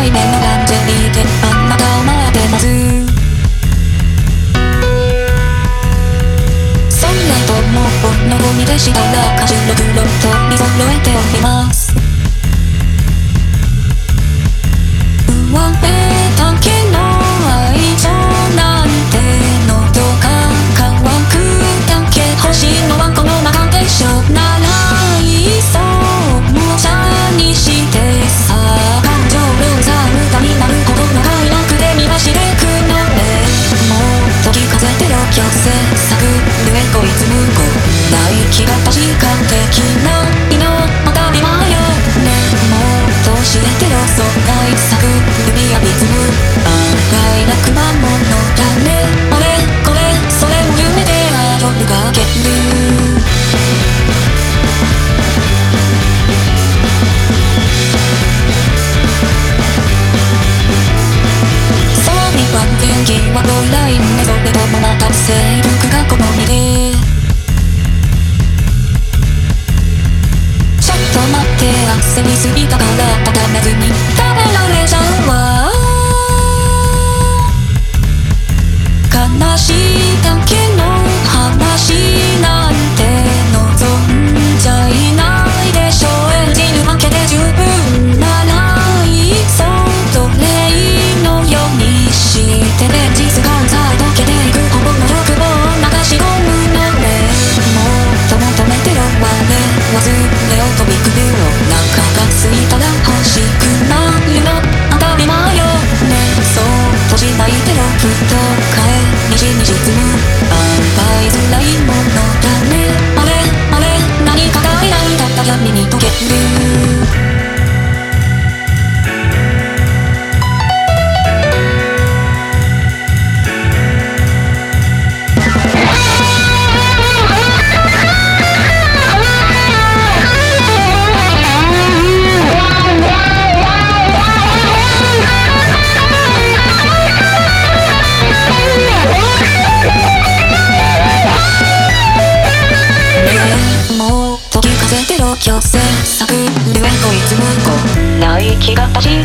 対面のランジェリーであなたを待ってます。それとものゴミでしたらカジュロクロと見揃えております。上辺だけの愛情なんて喉が渇くだけ欲しいのはこの中でしょ。ならいっそ無茶にしてさ、感情ルーザー無駄になることの快楽で逃がしてくのね。もっと聞かせてよ強制作るエゴイズム語ない気が確か的な意の当たり前よね。もっと教えてよ疎外作ルビアリズム快楽なものだね。あれこれそれも夢で夜が明ける。そうには元気はロイラインね。それともまた勢力が好みでちょっと待って焦りすぎたから畳めずに食べられちゃうわ。悲しいだけの話なんて望んじゃいないでしょ。演じるわけで十分ならいっそ奴隷のようにして現実がさえ溶けていくこの欲望を流し込むのね。もっと求めてよ我忘れようとびくるよ。中がついたら欲しくなるの当たり前よね。そうとしないでよふと西に沈む奪いづらいものだね。あれあれ何か足りないだった闇に溶ける。強制作るエゴイズム語ない気が確